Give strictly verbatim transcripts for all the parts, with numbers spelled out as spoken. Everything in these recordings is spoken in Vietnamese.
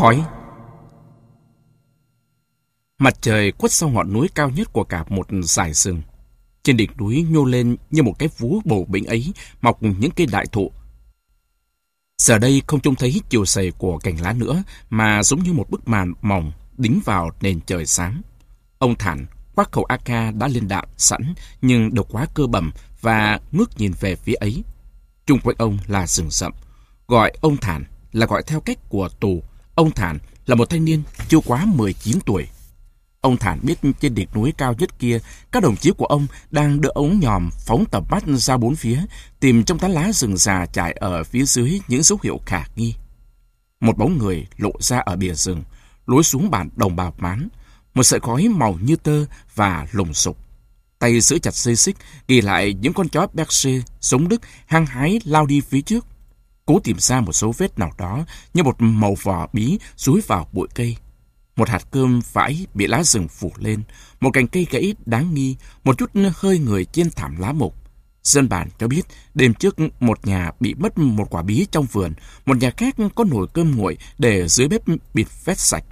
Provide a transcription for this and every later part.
Khói. Mặt trời khuất sau ngọn núi cao nhất của cả một dải rừng. Trên đỉnh núi nhô lên như một cái vú bầu bĩnh ấy mọc những cây đại thụ. Giờ đây không trông thấy chiều sầy của cành lá nữa, mà giống như một bức màn mỏng đính vào nền trời xám. Ông Thản khoác khẩu a ca đã lên đạn sẵn, nhưng đầu quá cơ bẩm và ngước nhìn về phía ấy. Chung quanh ông là rừng rậm. Gọi ông Thản là gọi theo cách của tù. Ông Thản là một thanh niên chưa quá mười chín tuổi. Ông Thản biết trên đỉnh núi cao nhất kia, các đồng chí của ông đang đưa ống nhòm phóng tầm mắt ra bốn phía, tìm trong tán lá rừng già trải ở phía dưới những dấu hiệu khả nghi. Một bóng người lộ ra ở bìa rừng, lối xuống bản đồng bào Mán, một sợi khói màu như tơ và lùng sục. Tay giữ chặt dây xích, ghi lại những con chó Berger sống Đức hăng hái lao đi phía trước, cố tìm ra một dấu vết nào đó như một màu vỏ bí dúi vào bụi cây. Một hạt cơm vãi bị lá rừng phủ lên, một cành cây gãy đáng nghi, một chút hơi người trên thảm lá mục. Dân bản cho biết đêm trước một nhà bị mất một quả bí trong vườn, một nhà khác có nồi cơm nguội để dưới bếp bịt vét sạch.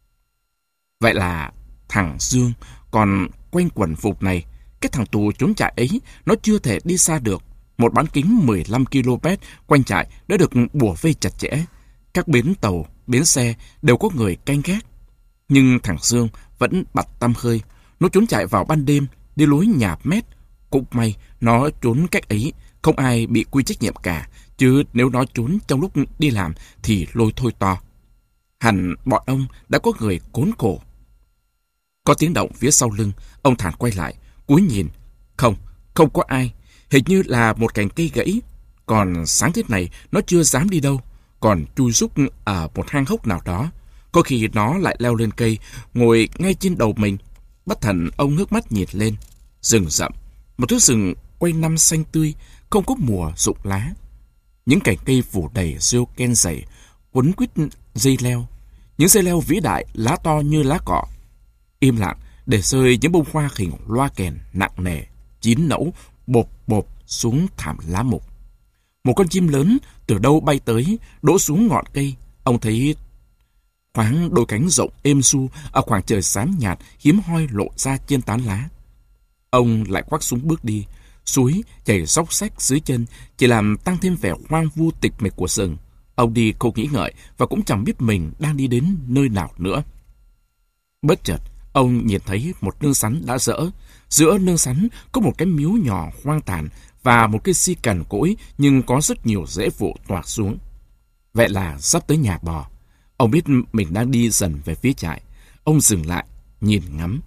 Vậy là thằng Dương còn quanh quẩn vùng này. Cái thằng tù trốn trại ấy nó chưa thể đi xa được. Một bán kính mười lăm ki lô mét quanh trại đã được bủa vây chặt chẽ. Các bến tàu, bến xe đều có người canh gác. Nhưng thằng Dương vẫn bặt tăm hơi. Nó trốn chạy vào ban đêm, đi lối nhạp mét. Cũng may nó trốn cách ấy, không ai bị quy trách nhiệm cả. Chứ nếu nó trốn trong lúc đi làm thì lôi thôi to. Hẳn bọn ông đã có người khốn khổ. Có tiếng động phía sau lưng. Ông Thản quay lại, cúi nhìn. Không, không có ai. Hình như là một cành cây gãy. Còn sáng thế này nó chưa dám đi đâu, còn chui rúc ở một hang hốc nào đó. Có khi nó lại leo lên cây, ngồi ngay trên đầu mình. Bất thần ông ngước mắt nhìn lên. Rừng rậm, một thứ rừng quanh năm xanh tươi, không có mùa rụng lá. Những cành cây phủ đầy rêu ken dày, quấn quýt dây leo. Những dây leo vĩ đại, lá to như lá cọ. Im lặng để rơi những bông hoa hình loa kèn nặng nề, chín nẫu, bộp bộp xuống thảm lá mục. Một con chim lớn từ đâu bay tới, đỗ xuống ngọn cây. Ông thấy thoáng đôi cánh rộng êm du ở khoảng trời xám nhạt hiếm hoi lộ ra trên tán lá. Ông lại khoác súng bước đi. Suối chảy xóc xách dưới chân chỉ làm tăng thêm vẻ hoang vu tịch mịch của rừng. Ông đi không nghĩ ngợi và cũng chẳng biết mình đang đi đến nơi nào nữa. Bất chợt, ông nhìn thấy một nương sắn đã dỡ. Giữa nương sắn có một cái miếu nhỏ hoang tàn và một cây si cằn cỗi nhưng có rất nhiều rễ vụ toạc xuống. Vậy là sắp tới nhà bò. Ông biết mình đang đi dần về phía trại. Ông dừng lại, nhìn ngắm.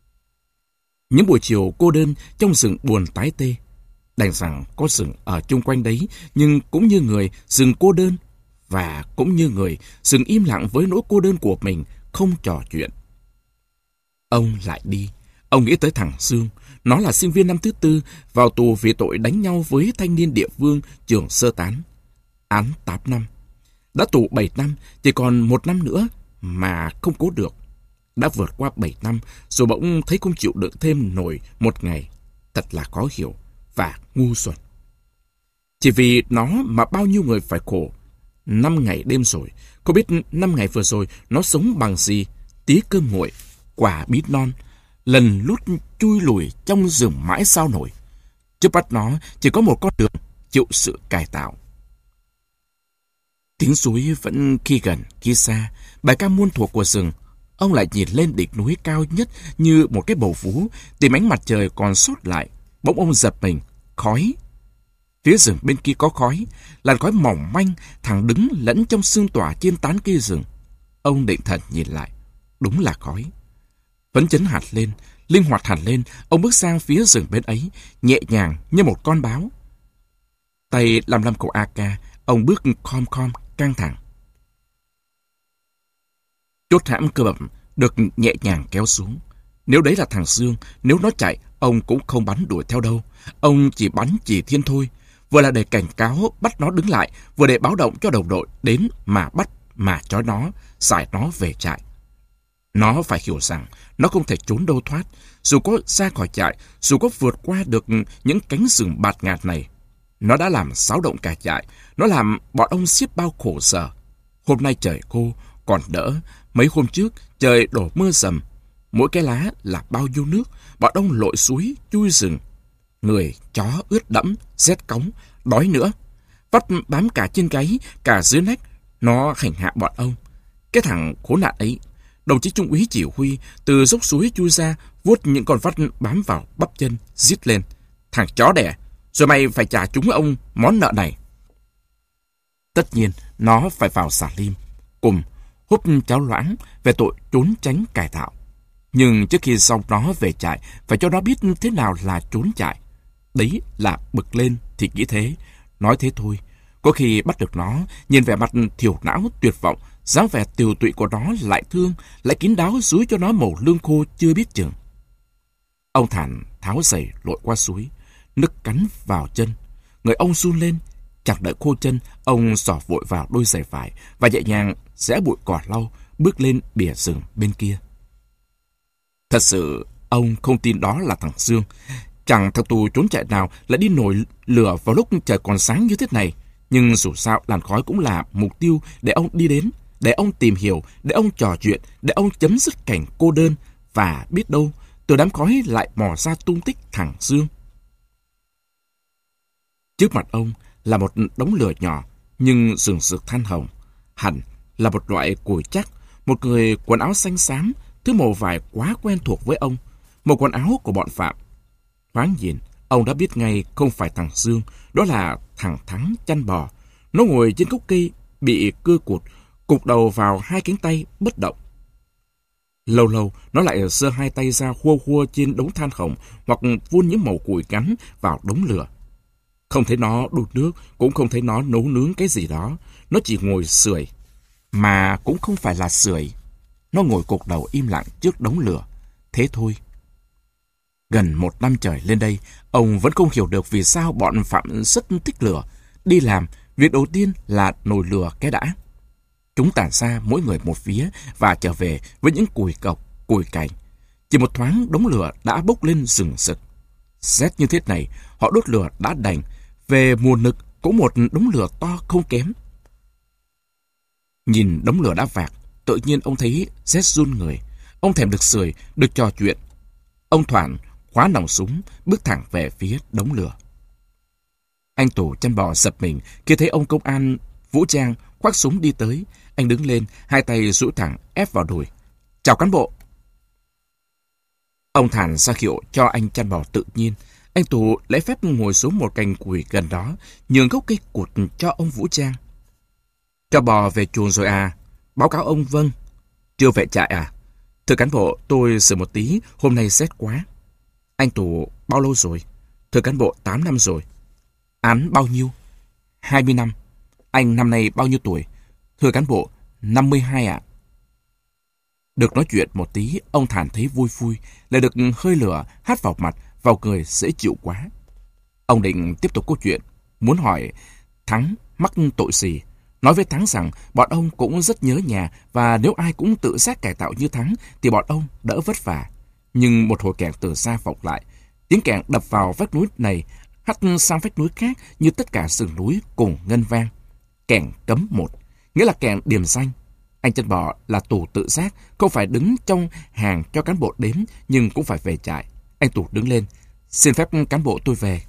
Những buổi chiều cô đơn trong rừng buồn tái tê. Đành rằng có rừng ở chung quanh đấy, nhưng cũng như người, rừng cô đơn. Và cũng như người, rừng im lặng với nỗi cô đơn của mình, không trò chuyện. Ông lại đi. Ông nghĩ tới thằng Dương. Nó là sinh viên năm thứ tư, vào tù vì tội đánh nhau với thanh niên địa phương trường sơ tán. Án tám năm. Đã tù bảy năm, chỉ còn một năm nữa mà không cố được. Đã vượt qua bảy năm, rồi bỗng thấy không chịu đựng thêm nổi một ngày. Thật là khó hiểu và ngu xuẩn. Chỉ vì nó mà bao nhiêu người phải khổ. Năm ngày đêm rồi, không biết năm ngày vừa rồi nó sống bằng gì. Tí cơm nguội, quả bí non, lần lút chui lùi trong rừng mãi sao nổi. Trước mắt nó chỉ có một con đường chịu sự cải tạo. Tiếng suối vẫn khi gần khi xa, bài ca muôn thuở của rừng. Ông lại nhìn lên đỉnh núi cao nhất như một cái bầu vú, tìm ánh mặt trời còn sót lại. Bỗng ông giật mình, khói. Phía rừng bên kia có khói, làn khói mỏng manh, thẳng đứng lẫn trong sương tỏa trên tán cây rừng. Ông định thần nhìn lại, đúng là khói. Phấn chấn hẳn lên, linh hoạt hẳn lên, ông bước sang phía rừng bên ấy, nhẹ nhàng như một con báo. Tay lăm lăm khẩu a ca, ông bước khom khom, căng thẳng. Chốt hãm cơ bẩm được nhẹ nhàng kéo xuống. Nếu đấy là thằng Dương, nếu nó chạy, ông cũng không bắn đuổi theo đâu. Ông chỉ bắn chỉ thiên thôi. Vừa là để cảnh cáo bắt nó đứng lại, vừa để báo động cho đồng đội đến mà bắt, mà trói nó, giải nó về trại. Nó phải hiểu rằng nó không thể trốn đâu thoát. Dù có ra khỏi trại, dù có vượt qua được những cánh rừng bạt ngạt này, nó đã làm xáo động cả trại. Nó làm bọn ông xiết bao khổ sở. Hôm nay trời khô, Còn đỡ, mấy hôm trước, trời đổ mưa rầm. Mỗi cái lá là bao nhiêu nước, bọn ông lội suối, chui rừng. Người, chó ướt đẫm, rét cóng, đói nữa. Vắt bám cả trên gáy, cả dưới nách, nó hành hạ bọn ông. Cái thằng khốn nạn ấy, đồng chí trung úy chỉ huy từ dốc suối chui ra, vuốt những con vắt bám vào bắp chân, rít lên. Thằng chó đẻ, rồi mày phải trả chúng ông món nợ này. Tất nhiên, nó phải vào xà lim, cùng húp cháo loãng về tội trốn tránh cải tạo. Nhưng trước khi xong nó về trại, phải cho nó biết thế nào là trốn trại. Đấy là bực lên thì nghĩ thế, nói thế thôi. Có khi bắt được nó, nhìn vẻ mặt thiểu não tuyệt vọng, dáng vẻ tiều tụy của nó lại thương, lại kín đáo xúi cho nó mẩu lương khô chưa biết chừng. Ông Thản tháo giày lội qua suối, nức cắn vào chân. Người ông run lên, chẳng đợi khô chân, ông xỏ vội vào đôi giày vải và nhẹ nhàng giã bụi cỏ lau, bước lên bìa rừng bên kia. Thật sự, ông không tin đó là thằng Dương. Chẳng thằng tù trốn chạy nào lại đi nổi lửa vào lúc trời còn sáng như thế này. Nhưng dù sao, làn khói cũng là mục tiêu để ông đi đến, để ông tìm hiểu, để ông trò chuyện, để ông chấm dứt cảnh cô đơn. Và biết đâu, từ đám khói lại mò ra tung tích thằng Dương. Trước mặt ông là một đống lửa nhỏ, nhưng rừng rực than hồng. Hẳn là một loại củi chắc, một người quần áo xanh xám, thứ màu vải quá quen thuộc với ông, một quần áo của bọn Phạm. Thoáng nhìn, ông đã biết ngay không phải thằng Dương, đó là thằng Thắng chăn bò. Nó ngồi trên gốc cây, bị cưa cụt, cụp đầu vào hai cánh tay, bất động. Lâu lâu, nó lại giơ hai tay ra khua khua trên đống than hồng, hoặc vun những mẩu củi gắn vào đống lửa. Không thấy nó đun nước, cũng không thấy nó nấu nướng cái gì đó. Nó chỉ ngồi sưởi, mà cũng không phải là sưởi. Nó ngồi cục đầu im lặng trước đống lửa. Thế thôi. Gần một năm trời lên đây, ông vẫn không hiểu được vì sao bọn Phạm rất thích lửa. Đi làm, việc đầu tiên là nồi lửa cái đã. Chúng tản ra mỗi người một phía và trở về với những củi cọc, củi cành. Chỉ một thoáng đống lửa đã bốc lên rừng rực. Rét như thế này, họ đốt lửa đã đành. Về mùa nực, cũng một đống lửa to không kém. Nhìn đống lửa đã vạc, tự nhiên ông thấy rét run người. Ông thèm được sưởi, được trò chuyện. Ông Thoản khóa nòng súng, bước thẳng về phía đống lửa. Anh Tù chăn bò giật mình khi thấy ông công an vũ trang khoác súng đi tới. Anh đứng lên, hai tay duỗi thẳng ép vào đùi. Chào cán bộ. Ông Thản ra hiệu cho anh chăn bò tự nhiên. Anh Tù lấy phép ngồi xuống một cành củi gần đó, nhường gốc cây cụt cho ông vũ trang. Cho bò về chuồng rồi à? Báo cáo ông vâng. Chưa về trại à? Thưa cán bộ, tôi sửa một tí, hôm nay rét quá. Anh Tù bao lâu rồi? Thưa cán bộ, tám năm rồi. Án bao nhiêu? hai mươi năm. Anh năm nay bao nhiêu tuổi? Thưa cán bộ, năm mươi hai ạ. Được nói chuyện một tí, ông Thản thấy vui vui, lại được hơi lửa hắt vào mặt, vào người dễ chịu quá. Ông định tiếp tục câu chuyện, muốn hỏi Thắng mắc tội gì. Nói với Thắng rằng bọn ông cũng rất nhớ nhà và nếu ai cũng tự giác cải tạo như Thắng thì bọn ông đỡ vất vả. Nhưng một hồi kèn từ xa vọng lại, tiếng kèn đập vào vách núi này, hắt sang vách núi khác như tất cả sườn núi cùng ngân vang. Kèn cấm một, nghĩa là kèn điểm danh. Anh chăn bò là tù tự giác, không phải đứng trong hàng cho cán bộ đếm, nhưng cũng phải về trại. Anh Tù đứng lên, xin phép cán bộ tôi về.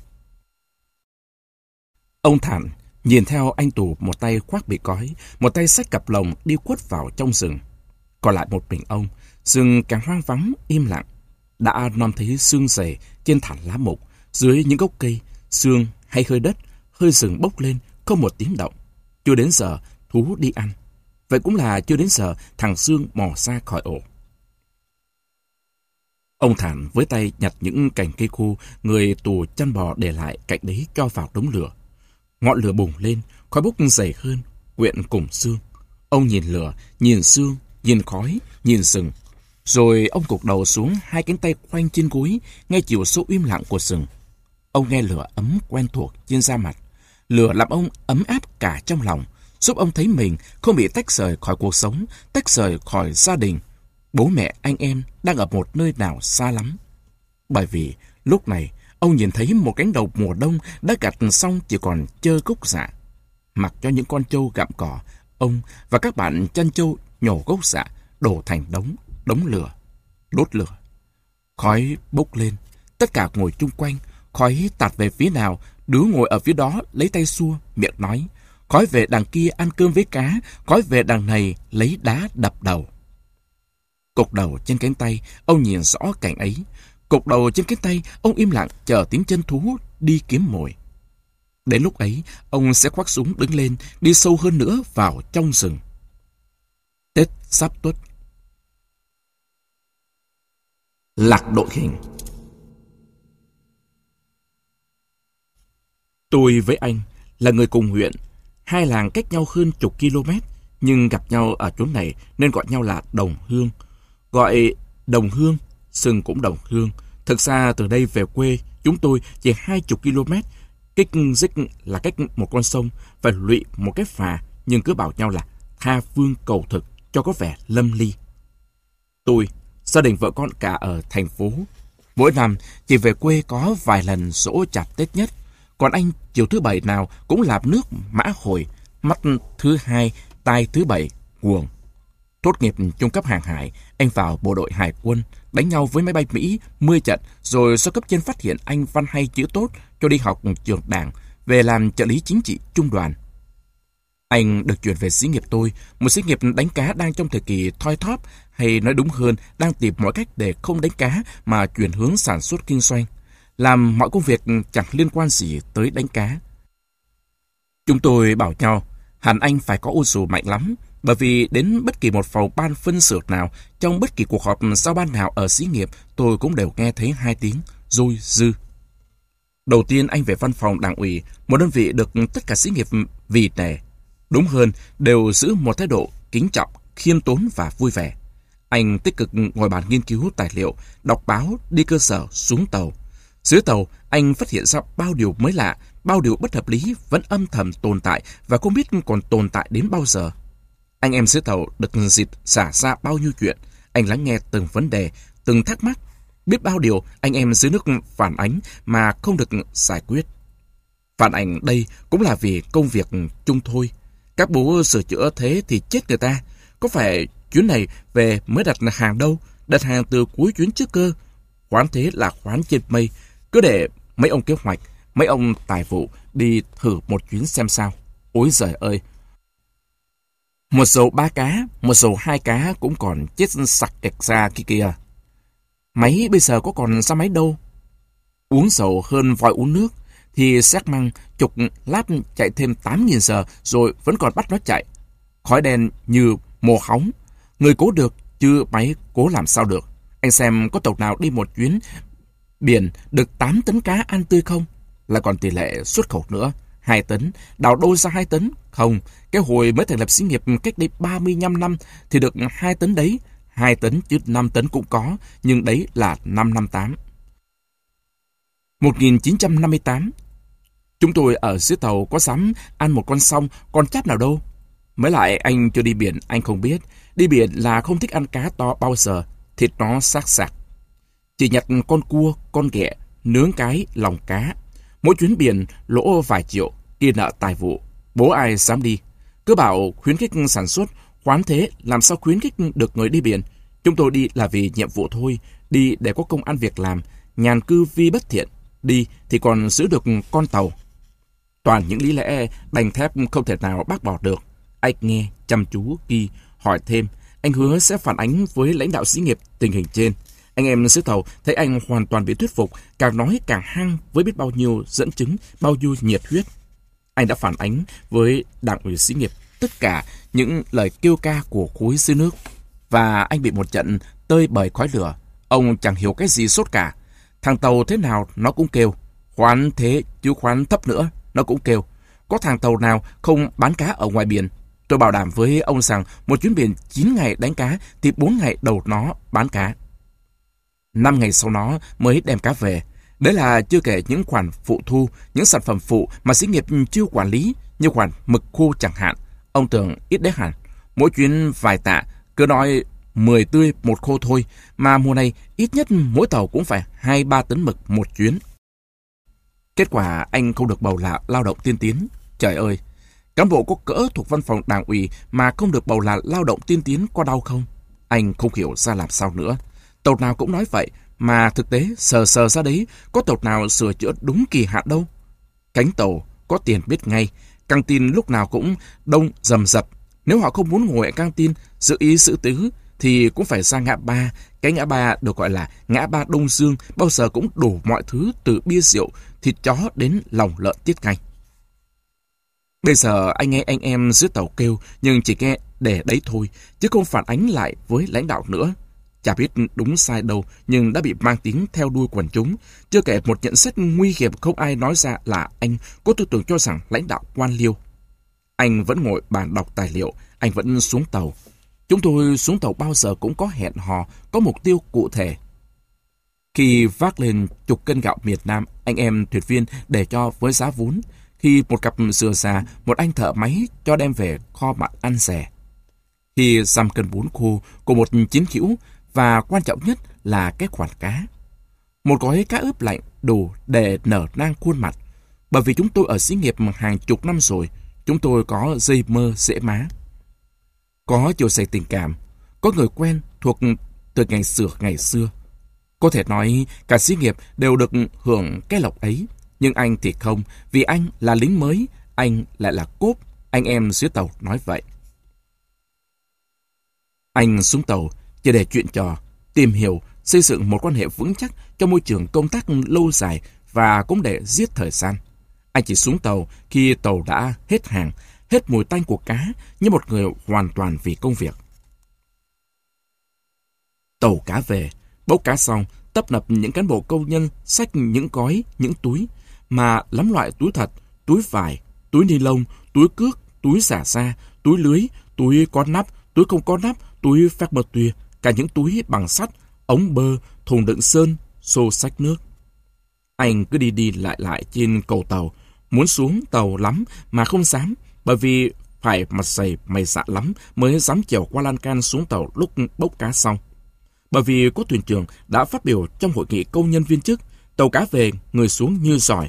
Ông Thản nhìn theo anh Tù, một tay khoác bị cói, một tay xách cặp lồng đi khuất vào trong rừng. Còn lại một mình ông, rừng càng hoang vắng, im lặng. Đã nom thấy sương dày trên thảm lá mục, dưới những gốc cây, sương hay hơi đất, hơi rừng bốc lên, không một tiếng động. Chưa đến giờ thú đi ăn. Vậy cũng là chưa đến giờ thằng Dương mò ra khỏi ổ. Ông Thản với tay nhặt những cành cây khô người tù chăn bò để lại cạnh đấy cho vào đống lửa. Ngọn lửa bùng lên, khói bốc dày hơn, quyện cùng sương. Ông nhìn lửa, nhìn sương, nhìn khói, nhìn rừng. Rồi ông gục đầu xuống, hai cánh tay khoanh trên gối, nghe chiều sâu im lặng của rừng. Ông nghe lửa ấm quen thuộc trên da mặt. Lửa làm ông ấm áp cả trong lòng, giúp ông thấy mình không bị tách rời khỏi cuộc sống, tách rời khỏi gia đình. Bố mẹ, anh em đang ở một nơi nào xa lắm. Bởi vì lúc này ông nhìn thấy một cánh đồng mùa đông đã gặt xong chỉ còn trơ gốc rạ. Mặc cho những con trâu gặm cỏ, ông và các bạn chăn trâu nhổ gốc rạ, đổ thành đống, đống lửa, đốt lửa. Khói bốc lên, tất cả ngồi chung quanh, khói tạt về phía nào, đứa ngồi ở phía đó lấy tay xua, miệng nói. Khói về đằng kia ăn cơm với cá, khói về đằng này lấy đá đập đầu. Cột đầu trên cánh tay, ông nhìn rõ cảnh ấy. Cột đầu trên cánh tay, ông im lặng chờ tiếng chân thú đi kiếm mồi. Đến lúc ấy, ông sẽ khoác súng đứng lên, đi sâu hơn nữa vào trong rừng. Tết sắp tuất. Lạc đội hình. Tôi với anh là người cùng huyện, hai làng cách nhau hơn chục km, nhưng gặp nhau ở chỗ này nên gọi nhau là đồng hương. Gọi đồng hương, sừng cũng đồng hương. Thực ra từ đây về quê, chúng tôi chỉ hai chục km, cách dích là cách một con sông, và lụy một cái phà, nhưng cứ bảo nhau là tha phương cầu thực cho có vẻ lâm ly. Tôi, gia đình vợ con cả ở thành phố, mỗi năm chỉ về quê có vài lần giỗ chạp Tết nhất. Còn anh chiều thứ bảy nào cũng làm nước mã hồi, mắt thứ hai, tai thứ bảy, guồng. Tốt nghiệp trung cấp hàng hải, anh vào bộ đội hải quân, đánh nhau với máy bay Mỹ mười trận, rồi sau cấp trên phát hiện anh văn hay chữ tốt, cho đi học trường đảng, về làm trợ lý chính trị trung đoàn. Anh được chuyển về xí nghiệp tôi, một xí nghiệp đánh cá đang trong thời kỳ thoi thóp, hay nói đúng hơn, đang tìm mọi cách để không đánh cá mà chuyển hướng sản xuất kinh doanh, làm mọi công việc chẳng liên quan gì tới đánh cá. Chúng tôi bảo nhau, hẳn anh phải có ô dù mạnh lắm, bởi vì đến bất kỳ một phòng ban phân xưởng nào, trong bất kỳ cuộc họp giao ban nào ở xí nghiệp, tôi cũng đều nghe thấy hai tiếng dôi dư. Đầu tiên anh về văn phòng đảng ủy, một đơn vị được tất cả xí nghiệp vì nể. Đúng hơn, đều giữ một thái độ kính trọng, khiêm tốn và vui vẻ. Anh tích cực ngồi bàn nghiên cứu tài liệu, đọc báo, đi cơ sở, xuống tàu. Dưới tàu, anh phát hiện ra bao điều mới lạ, bao điều bất hợp lý vẫn âm thầm tồn tại và không biết còn tồn tại đến bao giờ. Anh em dưới tàu được dịp xả ra bao nhiêu chuyện. Anh lắng nghe từng vấn đề, từng thắc mắc. Biết bao điều anh em dưới nước phản ánh mà không được giải quyết. Phản ảnh đây cũng là vì công việc chung thôi. Các bố sửa chữa thế thì chết người ta. Có phải chuyến này về mới đặt hàng đâu? Đặt hàng từ cuối chuyến trước cơ. Khoán thế là khoán trên mây. Cứ để mấy ông kế hoạch, mấy ông tài vụ đi thử một chuyến xem sao. Ôi giời ơi! Một dầu ba cá, một dầu hai cá cũng còn chết sặc kẹt ra kia kìa. Máy bây giờ có còn ra máy đâu. Uống dầu hơn vòi uống nước, thì xác măng chục lát chạy thêm tám nghìn giờ rồi vẫn còn bắt nó chạy. Khói đen như mồ hóng. Người cố được, chứ máy cố làm sao được. Anh xem có tàu nào đi một chuyến biển được tám tấn cá ăn tươi không? Là còn tỷ lệ xuất khẩu nữa. hai tấn, đào đâu ra hai tấn? Không, cái hồi mới thành lập xí nghiệp cách đây ba mươi lăm năm thì được hai tấn đấy. hai tấn chứ năm tấn cũng có, nhưng đấy là năm năm tám. một nghìn chín trăm năm mươi tám. Chúng tôi ở dưới tàu có dám ăn một con song, con cháp nào đâu. Mới lại anh chưa đi biển, anh không biết. Đi biển là không thích ăn cá to bao giờ, thịt nó xác sạc. Chỉ nhặt con cua, con ghẹ, nướng cái lòng cá. Mỗi chuyến biển lỗ vài triệu, kia nợ tài vụ. Bố ai dám đi. Cứ bảo khuyến khích sản xuất, khoán thế làm sao khuyến khích được người đi biển. Chúng tôi đi là vì nhiệm vụ thôi, đi để có công ăn việc làm, nhàn cư vi bất thiện. Đi thì còn giữ được con tàu. Toàn những lý lẽ đành thép không thể nào bác bỏ được. Anh nghe chăm chú ghi, hỏi thêm. Anh hứa sẽ phản ánh với lãnh đạo xí nghiệp tình hình trên. Anh em dưới tàu thấy anh hoàn toàn bị thuyết phục, càng nói càng hăng với biết bao nhiêu dẫn chứng, bao nhiêu nhiệt huyết. Anh đã phản ánh với đảng ủy xí nghiệp tất cả những lời kêu ca của khối dưới nước. Và anh bị một trận tơi bời khói lửa. Ông chẳng hiểu cái gì sốt cả. Thằng tàu thế nào nó cũng kêu. Khoán thế chứ khoán thấp nữa, nó cũng kêu. Có thằng tàu nào không bán cá ở ngoài biển. Tôi bảo đảm với ông rằng một chuyến biển chín ngày đánh cá thì bốn ngày đầu nó bán cá. năm ngày sau nó mới đem cá về. Đấy là chưa kể những khoản phụ thu, những sản phẩm phụ mà xí nghiệp chưa quản lý, như khoản mực khô chẳng hạn. Ông tưởng ít đấy hẳn. Mỗi chuyến vài tạ, cứ nói mười tươi một khô thôi, mà mùa này ít nhất mỗi tàu cũng phải hai ba tấn mực một chuyến. Kết quả anh không được bầu là lao động tiên tiến. Trời ơi! Cán bộ có cỡ thuộc văn phòng đảng ủy mà không được bầu là lao động tiên tiến có đau không? Anh không hiểu ra làm sao nữa. Tàu nào cũng nói vậy, mà thực tế sờ sờ ra đấy, có tàu nào sửa chữa đúng kỳ hạn đâu. Cánh tàu có tiền biết ngay, căng tin lúc nào cũng đông rầm rập. Nếu họ không muốn ngồi ở căng tin, giữ ý giữ tứ, thì cũng phải ra ngã ba. Cái ngã ba được gọi là ngã ba Đông Dương, bao giờ cũng đủ mọi thứ từ bia rượu, thịt chó đến lòng lợn tiết canh. Bây giờ anh nghe anh em dưới tàu kêu, nhưng chỉ nghe để đấy thôi, chứ không phản ánh lại với lãnh đạo nữa. Chả biết đúng sai đâu, nhưng đã bị mang tiếng theo đuôi quần chúng. Chưa kể một nhận xét nguy hiểm không ai nói ra là anh có tư tưởng cho rằng lãnh đạo quan liêu. Anh vẫn ngồi bàn đọc tài liệu, anh vẫn xuống tàu. Chúng tôi xuống tàu bao giờ cũng có hẹn hò, có mục tiêu cụ thể. Khi vác lên chục cân gạo miền Nam, anh em thuyền viên để cho với giá vốn. Khi một cặp sườn xà, một anh thợ máy cho đem về kho mặn ăn rẻ. Khi dăm cân bún khô của một chiến hữu, và quan trọng nhất là cái khoản cá. Một gói cá ướp lạnh đủ để nở nang khuôn mặt. Bởi vì chúng tôi ở xí nghiệp hàng chục năm rồi, chúng tôi có dây mơ dễ má. Có chiều dày tình cảm, có người quen thuộc từ ngày xưa ngày xưa. Có thể nói cả xí nghiệp đều được hưởng cái lộc ấy. Nhưng anh thì không, vì anh là lính mới, anh lại là cốp, anh em dưới tàu nói vậy. Anh xuống tàu chỉ để chuyện trò, tìm hiểu, xây dựng một quan hệ vững chắc cho môi trường công tác lâu dài và cũng để giết thời gian. Anh chỉ xuống tàu khi tàu đã hết hàng, hết mùi tanh của cá, như một người hoàn toàn vì công việc. Tàu cá về, bốc cá xong, tấp nập những cán bộ công nhân xách những gói, những túi, mà lắm loại túi thật, túi vải, túi ni lông, túi cước, túi xả xa, túi lưới, túi có nắp, túi không có nắp, túi phác bơ tuya, cả những túi bằng sắt, ống bơ, thùng đựng sơn, xô xách nước. Anh cứ đi đi lại lại trên cầu tàu, muốn xuống tàu lắm mà không dám, bởi vì phải mặt dày mày dạ lắm mới dám trèo qua lan can xuống tàu lúc bốc cá xong. Bởi vì có thuyền trưởng đã phát biểu trong hội nghị công nhân viên chức, tàu cá về người xuống như giỏi.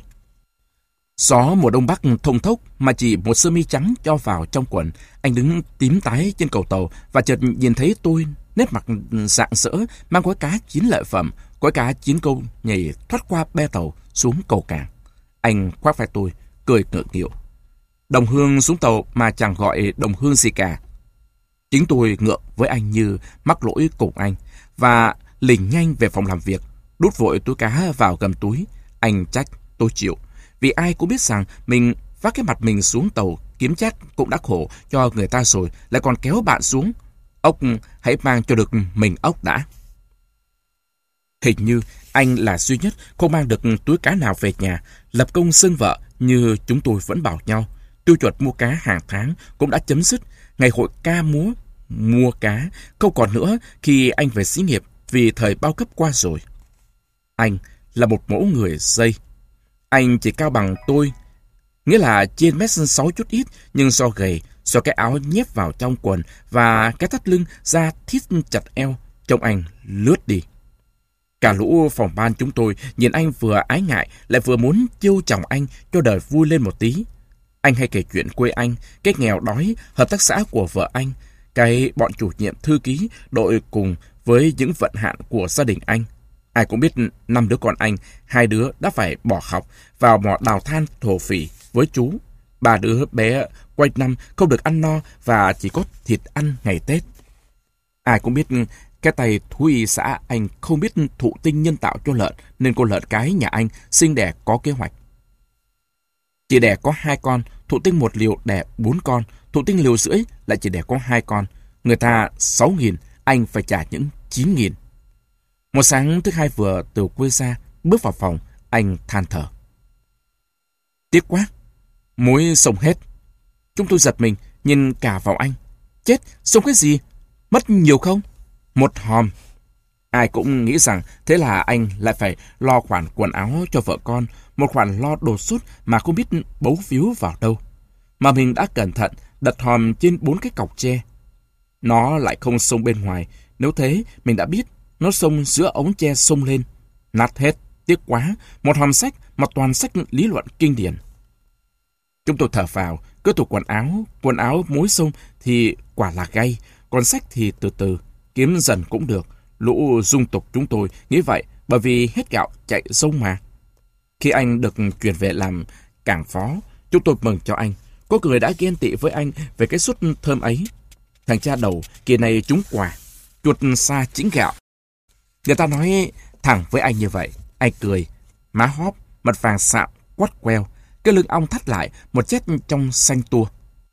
Gió mùa đông bắc thông thốc mà chỉ một sơ mi trắng cho vào trong quần. Anh đứng tím tái trên cầu tàu và chợt nhìn thấy tôi, nét mặt rạng rỡ, mang gói cá chín lợi phẩm, gói cá chín câu nhảy thoát qua be tàu xuống cầu cảng. Anh khoác vai tôi, cười ngượng nghịu. Đồng hương xuống tàu mà chẳng gọi đồng hương gì cả. Chính tôi ngượng với anh như mắc lỗi cùng anh và lỉnh nhanh về phòng làm việc, đút vội túi cá vào gầm túi. Anh trách, tôi chịu. Vì ai cũng biết rằng mình vác cái mặt mình xuống tàu kiếm chắc cũng đã khổ cho người ta rồi, lại còn kéo bạn xuống. Ốc hãy mang cho được mình ốc đã. Hình như anh là duy nhất không mang được túi cá nào về nhà. Lập công xưng vợ như chúng tôi vẫn bảo nhau. Tiêu chuẩn mua cá hàng tháng cũng đã chấm dứt. Ngày hội ca múa mua cá không còn nữa khi anh về xí nghiệp, vì thời bao cấp qua rồi. Anh là một mẫu người dây. Anh chỉ cao bằng tôi, nghĩa là trên mét sáu chút ít, nhưng do gầy, do cái áo nhét vào trong quần và cái thắt lưng da thít chặt eo, trông anh lướt đi. Cả lũ phòng ban chúng tôi nhìn anh vừa ái ngại lại vừa muốn chiêu chồng anh cho đời vui lên một tí. Anh hay kể chuyện quê anh, cái nghèo đói, hợp tác xã của vợ anh, cái bọn chủ nhiệm thư ký đội cùng với những vận hạn của gia đình anh. Ai cũng biết năm đứa con anh, hai đứa đã phải bỏ học vào mỏ đào than thổ phỉ với chú. Ba đứa bé quanh năm không được ăn no và chỉ có thịt ăn ngày Tết. Ai cũng biết cái tay thú y xã anh không biết thụ tinh nhân tạo cho lợn, nên cô lợn cái nhà anh sinh đẻ có kế hoạch. Chỉ đẻ có hai con, thụ tinh một liều đẻ bốn con, thụ tinh liều rưỡi lại chỉ đẻ có hai con. Người ta sáu nghìn, anh phải trả những chín nghìn. Một sáng thứ hai vừa từ quê ra, bước vào phòng, anh than thở. Tiếc quá, muối sông hết. Chúng tôi giật mình, nhìn cả vào anh. Chết, sông cái gì? Mất nhiều không? Một hòm. Ai cũng nghĩ rằng thế là anh lại phải lo khoản quần áo cho vợ con, một khoản lo đột xuất mà không biết bấu víu vào đâu. Mà mình đã cẩn thận đặt hòm trên bốn cái cọc tre. Nó lại không xông bên ngoài, nếu thế mình đã biết nó xông giữa ống tre xông lên. Nát hết, tiếc quá, một hòm sách mà toàn sách lý luận kinh điển. Chúng tôi thở phào, cứ tủ quần áo, quần áo mối xông thì quả là gay, còn sách thì từ từ, kiếm dần cũng được. Lũ dung tục chúng tôi nghĩ vậy, bởi vì hết gạo chạy sông mà. Khi anh được chuyển về làm cảng phó, chúng tôi mừng cho anh. Có người đã ghen tị với anh về cái suất thơm ấy. Thằng cha đầu kỳ này trúng quả, chuột xa chính gạo. Người ta nói thẳng với anh như vậy. Anh cười, má hóp, mặt vàng sạm, quắt queo. Cái lưng ong thắt lại, một chết trong xanh tua.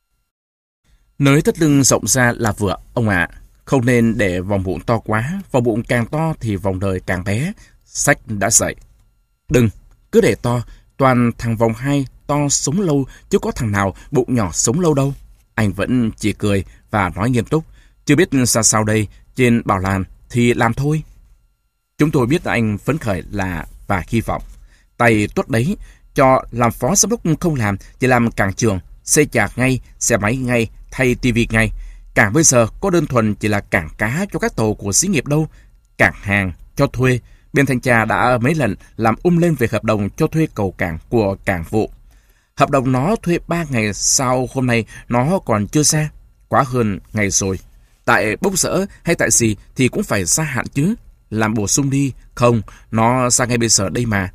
Nới thắt lưng rộng ra là vừa, ông ạ. Không nên để vòng bụng to quá, vòng bụng càng to thì vòng đời càng bé. Sách đã dạy. Đừng, cứ để to, toàn thằng vòng hai to sống lâu, chứ có thằng nào bụng nhỏ sống lâu đâu. Anh vẫn chỉ cười và nói nghiêm túc. Chưa biết ra sao đây, trên bảo làm thì làm thôi. Chúng tôi biết anh phấn khởi là và hy vọng. Tay tốt đấy, cho làm phó giám đốc không làm, chỉ làm cảng trường, xây chạc ngay, xe máy ngay, thay tivi ngay. Cảng bây giờ có đơn thuần chỉ là cảng cá cho các tàu của xí nghiệp đâu. Cảng hàng, cho thuê. Bên thanh tra đã mấy lần làm um lên về hợp đồng cho thuê cầu cảng của cảng vụ. Hợp đồng nó thuê ba ngày sau hôm nay nó còn chưa ra. Quá hơn ngày rồi. Tại bốc rỡ hay tại gì thì cũng phải gia hạn chứ. Làm bổ sung đi. Không, nó ra ngay bây giờ đây mà.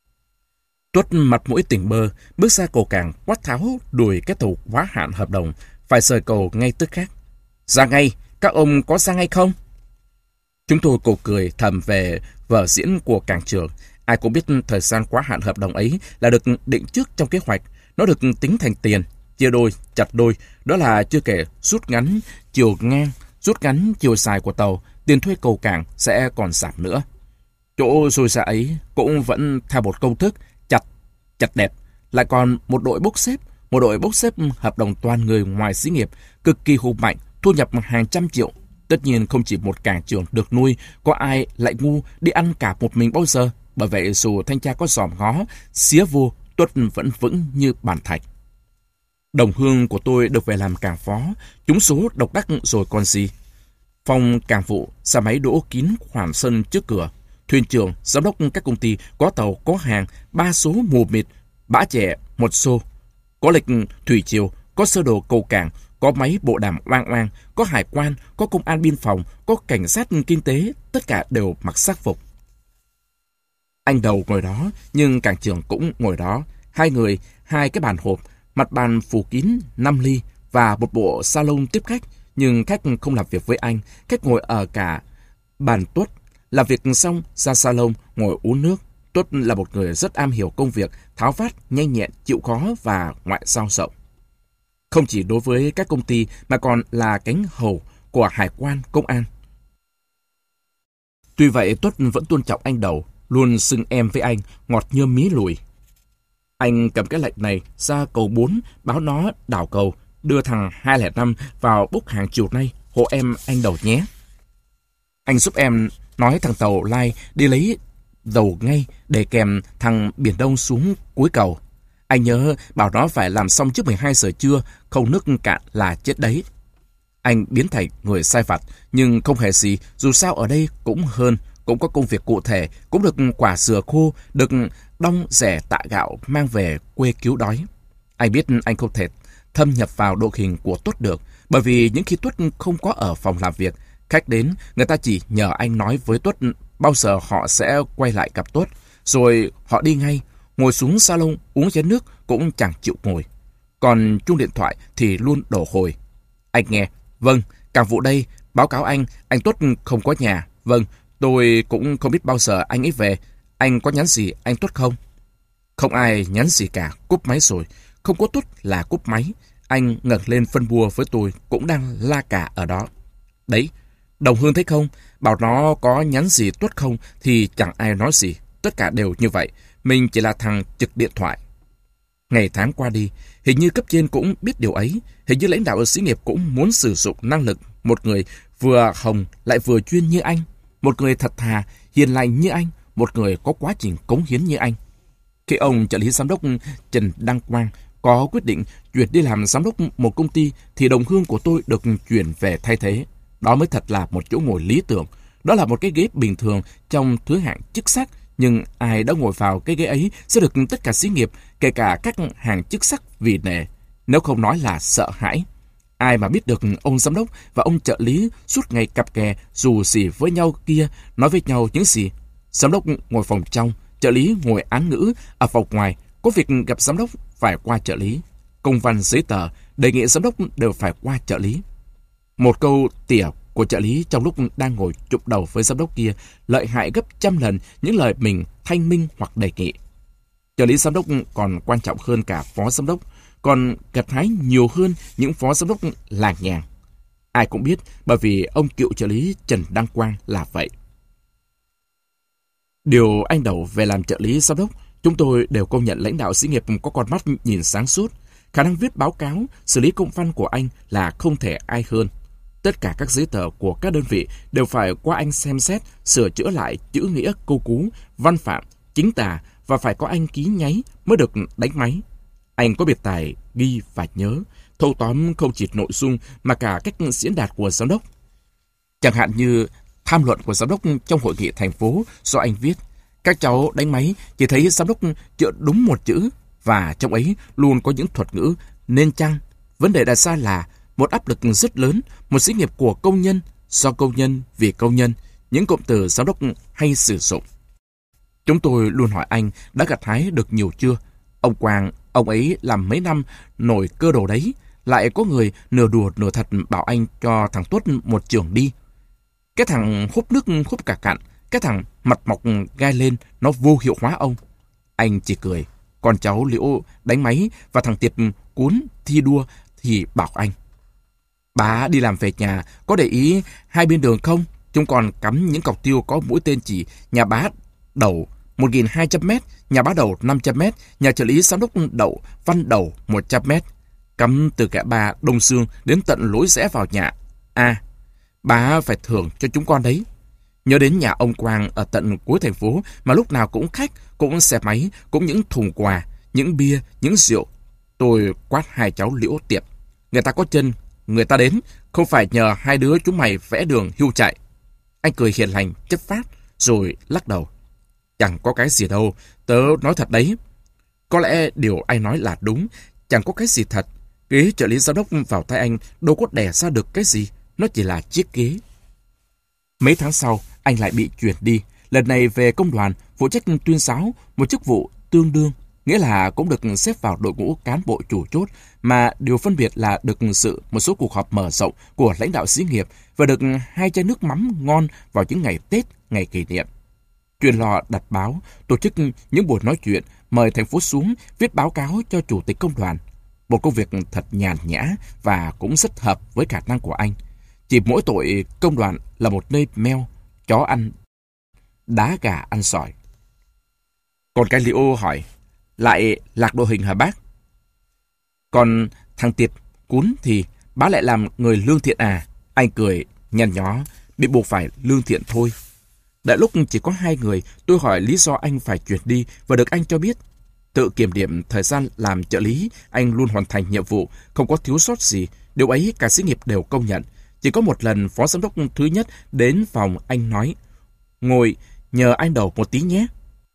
Tuất mặt mũi tỉnh bơ, bước ra cầu cảng quát tháo đuổi cái tàu quá hạn hợp đồng. Phải rời cầu ngay tức khắc. Ra ngay, các ông có ra ngay không? Chúng tôi cổ cười thầm về vở diễn của cảng trường. Ai cũng biết thời gian quá hạn hợp đồng ấy là được định trước trong kế hoạch. Nó được tính thành tiền, chia đôi, chặt đôi. Đó là chưa kể rút ngắn chiều ngang, rút ngắn chiều dài của tàu, tiền thuê cầu cảng sẽ còn giảm nữa. Chỗ rồi ra ấy cũng vẫn theo một công thức chặt, chặt đẹp. Lại còn một đội bốc xếp, một đội bốc xếp hợp đồng toàn người ngoài xí nghiệp, cực kỳ hùng mạnh, thu nhập hàng trăm triệu. Tất nhiên không chỉ một cảng trường được nuôi, có ai lại ngu đi ăn cả một mình bao giờ. Bởi vậy dù thanh tra có dòm ngó, xía vô, Tuất vẫn vững như bàn thạch. Đồng hương của tôi được về làm cảng phó, trúng số độc đắc rồi còn gì. Phòng cảng vụ, xe máy đỗ kín khoảng sân trước cửa. Thuyền trưởng, giám đốc các công ty có tàu, có hàng, ba số mù mịt, bã trẻ, một xô. Có lịch thủy triều, có sơ đồ cầu cảng, có máy bộ đàm oang oang, có hải quan, có công an biên phòng, có cảnh sát kinh tế, tất cả đều mặc sắc phục. Anh đầu ngồi đó, nhưng cảng trưởng cũng ngồi đó. Hai người, hai cái bàn hộp, mặt bàn phủ kín năm ly và một bộ salon tiếp khách. Nhưng khách không làm việc với anh, khách ngồi ở cả bàn Tuất. Làm việc xong ra salon ngồi uống nước. Tuất là một người rất am hiểu công việc, tháo vát, nhanh nhẹn, chịu khó và ngoại giao rộng. Không chỉ đối với các công ty mà còn là cánh hầu của hải quan, công an. Tuy vậy Tuất vẫn tôn trọng anh đầu, luôn xưng em với anh, ngọt như mí lùi. Anh cầm cái lệnh này ra cầu bốn, báo nó đảo cầu, đưa thằng hai không năm vào bốc hàng chiều nay, hộ em anh đầu nhé. Anh giúp em nói thằng tàu lai đi lấy dầu ngay để kèm thằng Biển Đông xuống cuối cầu. Anh nhớ bảo nó phải làm xong trước mười hai giờ trưa, không nước cạn là chết đấy. Anh biến thành người sai vặt, nhưng không hề gì, dù sao ở đây cũng hơn, cũng có công việc cụ thể, cũng được quả dừa khô, được đong rẻ tạ gạo mang về quê cứu đói. Anh biết anh không thể thâm nhập vào đội hình của Tuất được, bởi vì những khi Tuất không có ở phòng làm việc, khách đến, người ta chỉ nhờ anh nói với Tuất bao giờ họ sẽ quay lại gặp Tuất, rồi họ đi ngay, ngồi xuống salon uống chén nước cũng chẳng chịu ngồi. Còn chuông điện thoại thì luôn đổ hồi. Anh nghe, vâng, cảng vụ đây, báo cáo anh, anh Tuất không có nhà. Vâng, tôi cũng không biết bao giờ anh ấy về. Anh có nhắn gì anh Tuất không? Không ai nhắn gì cả, cúp máy rồi. Không có Tuất là cúp máy. Anh ngẩng lên phân bua với tôi, cũng đang la cả ở đó. Đấy, đồng hương thấy không? Bảo nó có nhắn gì Tuất không thì chẳng ai nói gì. Tất cả đều như vậy. Mình chỉ là thằng trực điện thoại. Ngày tháng qua đi, hình như cấp trên cũng biết điều ấy. Hình như lãnh đạo ở xí nghiệp cũng muốn sử dụng năng lực một người vừa hồng lại vừa chuyên như anh. Một người thật thà, hiền lành như anh. Một người có quá trình cống hiến như anh. Khi ông trợ lý giám đốc Trần Đăng Quang có quyết định chuyển đi làm giám đốc một công ty thì đồng hương của tôi được chuyển về thay thế. Đó mới thật là một chỗ ngồi lý tưởng. Đó là một cái ghế bình thường trong thứ hạng chức sắc. Nhưng ai đã ngồi vào cái ghế ấy sẽ được tất cả xí nghiệp, kể cả các hàng chức sắc vì nể, nếu không nói là sợ hãi. Ai mà biết được ông giám đốc và ông trợ lý suốt ngày cặp kè dù xì với nhau kia, nói với nhau những gì. Giám đốc ngồi phòng trong, trợ lý ngồi án ngữ ở phòng ngoài. Có việc gặp giám đốc phải qua trợ lý. Công văn giấy tờ đề nghị giám đốc đều phải qua trợ lý. Một câu tỉa của trợ lý trong lúc đang ngồi chụp đầu với giám đốc kia lợi hại gấp trăm lần những lời mình thanh minh hoặc đề nghị. Trợ lý giám đốc còn quan trọng hơn cả phó giám đốc, còn gặt hái nhiều hơn những phó giám đốc làng nhàng. Ai cũng biết bởi vì ông cựu trợ lý Trần Đăng Quang là vậy. Điều anh Đầu về làm trợ lý giám đốc, chúng tôi đều công nhận lãnh đạo xí nghiệp có con mắt nhìn sáng suốt. Khả năng viết báo cáo, xử lý công văn của anh là không thể ai hơn. Tất cả các giấy tờ của các đơn vị đều phải qua anh xem xét, sửa chữa lại chữ nghĩa, câu cú, văn phạm, chính tả và phải có anh ký nháy mới được đánh máy. Anh có biệt tài ghi và nhớ, thâu tóm không chỉ nội dung mà cả cách diễn đạt của giám đốc. Chẳng hạn như tham luận của giám đốc trong hội nghị thành phố do anh viết. Các cháu đánh máy chỉ thấy giám đốc chữa đúng một chữ và trong ấy luôn có những thuật ngữ nên chăng. Vấn đề đặt ra là một áp lực rất lớn, một xí nghiệp của công nhân, do công nhân, vì công nhân, những cụm từ giám đốc hay sử dụng. Chúng tôi luôn hỏi anh đã gặt hái được nhiều chưa? Ông Quang, ông ấy làm mấy năm nổi cơ đồ đấy, lại có người nửa đùa nửa thật bảo anh cho thằng Tuất một trường đi. Cái thằng húp nước húp cả cạn, cái thằng mặt mọc gai lên, nó vô hiệu hóa ông. Anh chỉ cười, con cháu Liễu đánh máy và thằng Tiệp cuốn thi đua thì bảo anh. Bà đi làm về nhà, có để ý hai bên đường không? Chúng còn cắm những cọc tiêu có mũi tên chỉ, nhà bá đầu một nghìn hai trăm mét, nhà bá đầu năm trăm mét, nhà trợ lý giám đốc đậu văn đầu một trăm mét. Cắm từ cả ba Đông Sương đến tận lối rẽ vào nhà. À, bà phải thưởng cho chúng con đấy. Nhớ đến nhà ông Quang ở tận cuối thành phố mà lúc nào cũng khách, cũng xe máy, cũng những thùng quà, những bia, những rượu. Tôi quát hai cháu Liễu Tiệp. Người ta có chân, người ta đến, không phải nhờ hai đứa chúng mày vẽ đường hưu chạy. Anh cười hiền lành, chất phát, rồi lắc đầu. Chẳng có cái gì đâu, tớ nói thật đấy. Có lẽ điều anh nói là đúng, chẳng có cái gì thật. Ghế trợ lý giám đốc vào tay anh đâu có đẻ ra được cái gì, nó chỉ là chiếc ghế. Mấy tháng sau, anh lại bị chuyển đi, lần này về công đoàn, phụ trách tuyên giáo, một chức vụ tương đương, nghĩa là cũng được xếp vào đội ngũ cán bộ chủ chốt, mà điều phân biệt là được dự một số cuộc họp mở rộng của lãnh đạo xí nghiệp và được hai chai nước mắm ngon vào những ngày Tết, ngày kỷ niệm. Chuyên lo đặt báo, tổ chức những buổi nói chuyện, mời thành phố xuống viết báo cáo cho chủ tịch công đoàn. Một công việc thật nhàn nhã và cũng rất hợp với khả năng của anh. Chỉ mỗi tội công đoàn là một nơi meo, chó ăn, đá gà ăn sỏi. Còn cái Liễu hỏi, lại lạc đội hình hả bác? Còn thằng Tiệp Cún thì bác lại làm người lương thiện à? Anh cười nhăn nhó, bị buộc phải lương thiện thôi. Đợi lúc chỉ có hai người, tôi hỏi lý do anh phải chuyển đi và được anh cho biết. Tự kiểm điểm thời gian làm trợ lý, anh luôn hoàn thành nhiệm vụ, không có thiếu sót gì. Điều ấy cả xí nghiệp đều công nhận. Chỉ có một lần phó giám đốc thứ nhất đến phòng anh nói, ngồi nhờ anh Đầu một tí nhé.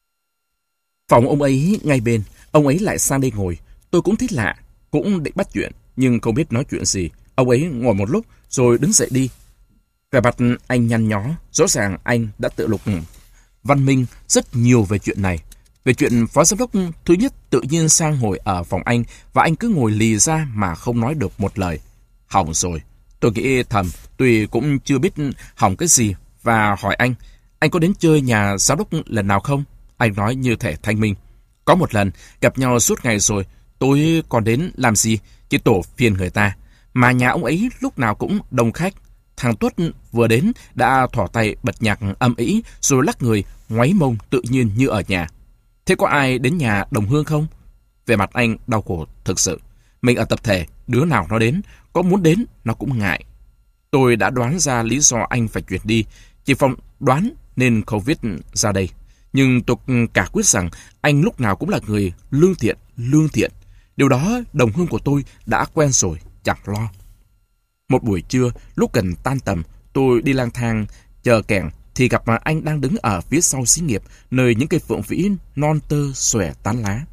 Phòng ông ấy ngay bên, ông ấy lại sang đây ngồi. Tôi cũng thích lạ, cũng định bắt chuyện, nhưng không biết nói chuyện gì. Ông ấy ngồi một lúc rồi đứng dậy đi. Vẻ mặt anh nhăn nhó, rõ ràng anh đã tự lục văn minh rất nhiều về chuyện này. Về chuyện phó giám đốc thứ nhất tự nhiên sang ngồi ở phòng anh và anh cứ ngồi lì ra mà không nói được một lời. Hỏng rồi. Tôi nghĩ thầm, tuy cũng chưa biết hỏng cái gì và hỏi anh, anh có đến chơi nhà giám đốc lần nào không? Anh nói như thể thanh minh. Có một lần, gặp nhau suốt ngày rồi, tôi còn đến làm gì, chỉ tổ phiền người ta. Mà nhà ông ấy lúc nào cũng đông khách. Thằng Tuất vừa đến đã thỏ tay bật nhạc âm ĩ rồi lắc người, ngoáy mông tự nhiên như ở nhà. Thế có ai đến nhà đồng hương không? Về mặt anh đau khổ thực sự. Mình ở tập thể, đứa nào nó đến, có muốn đến nó cũng ngại. Tôi đã đoán ra lý do anh phải chuyển đi, chỉ phòng đoán nên không viết ra đây. Nhưng tôi cả quyết rằng anh lúc nào cũng là người lương thiện, lương thiện. Điều đó đồng hương của tôi đã quen rồi, chẳng lo. Một buổi trưa, lúc gần tan tầm, tôi đi lang thang, chờ kẻng, thì gặp mà anh đang đứng ở phía sau xí nghiệp, nơi những cây phượng vĩ non tơ xòe tán lá.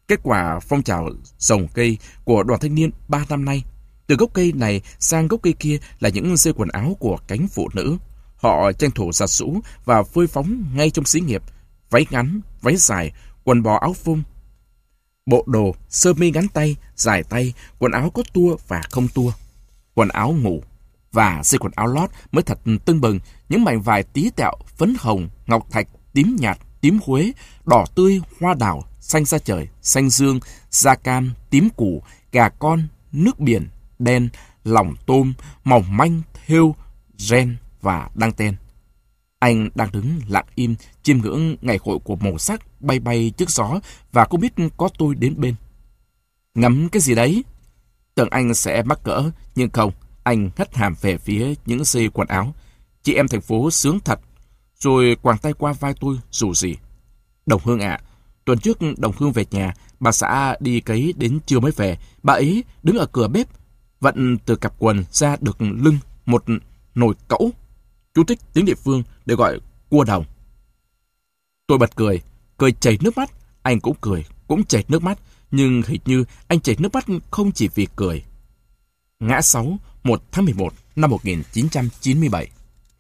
Kết quả phong trào trồng cây của đoàn thanh niên ba năm nay, từ gốc cây này sang gốc cây kia là những dây quần áo của cánh phụ nữ. Họ tranh thủ giặt giũ và phơi phóng ngay trong xí nghiệp, váy ngắn, váy dài, quần bò áo phông, bộ đồ, sơ mi ngắn tay, dài tay, quần áo có tua và không tua, quần áo ngủ và dây quần áo lót mới thật tưng bừng, những mảnh vải tí tẹo, phấn hồng, ngọc thạch, tím nhạt, tím Huế, đỏ tươi, hoa đào, xanh da trời, xanh dương, da cam, tím củ, gà con, nước biển, đen, lòng tôm, mỏng manh, thêu, ren và đăng ten. Anh đang đứng lặng im, chiêm ngưỡng ngày hội của màu sắc bay bay trước gió và không biết có tôi đến bên. Ngắm cái gì đấy? Tưởng anh sẽ mắc cỡ, nhưng không, anh hất hàm về phía những dây quần áo. Chị em thành phố sướng thật, rồi quàng tay qua vai tôi rủ rỉ. Đồng Hương ạ, tuần trước Đồng Hương về nhà, bà xã đi cấy đến trưa mới về. Bà ấy đứng ở cửa bếp, vặn từ cặp quần ra được lưng một nồi cẩu. Chú thích tiếng địa phương để gọi cua đồng. Tôi bật cười, cười chảy nước mắt. Anh cũng cười, cũng chảy nước mắt. Nhưng hình như anh chảy nước mắt không chỉ vì cười. Ngã sáu, một tháng mười một năm một nghìn chín trăm chín mươi bảy.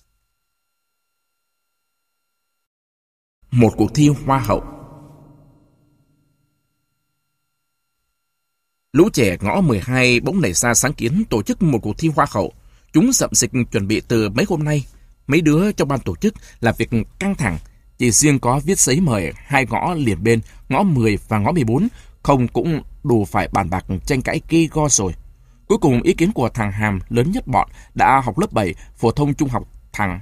Một cuộc thi hoa hậu. Lũ trẻ ngõ mười hai bỗng nảy ra sáng kiến tổ chức một cuộc thi hoa hậu. Chúng rậm rịch chuẩn bị từ mấy hôm nay. Mấy đứa trong ban tổ chức làm việc căng thẳng. Chỉ riêng có viết giấy mời hai ngõ liền bên, ngõ mười và ngõ mười bốn, không cũng đủ phải bàn bạc tranh cãi gay go rồi. Cuối cùng ý kiến của thằng Hàm lớn nhất bọn đã học lớp bảy phổ thông trung học thằng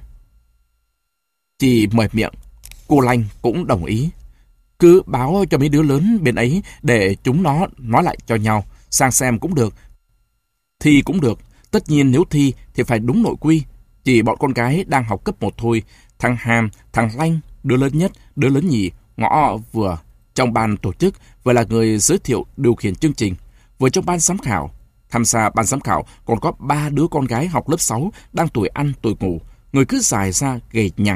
chỉ mời miệng. Cô Lanh cũng đồng ý. Cứ báo cho mấy đứa lớn bên ấy để chúng nó nói lại cho nhau, sang xem cũng được. Thi cũng được. Tất nhiên nếu thi thì phải đúng nội quy. Chỉ bọn con gái đang học cấp một thôi. Thằng Hàm, thằng Lanh, đứa lớn nhất, đứa lớn nhì, ngõ vừa trong ban tổ chức, vừa là người giới thiệu điều khiển chương trình, vừa trong ban giám khảo. Tham gia ban giám khảo còn có ba đứa con gái học lớp sáu đang tuổi ăn tuổi ngủ, người cứ dài ra gầy nhằng.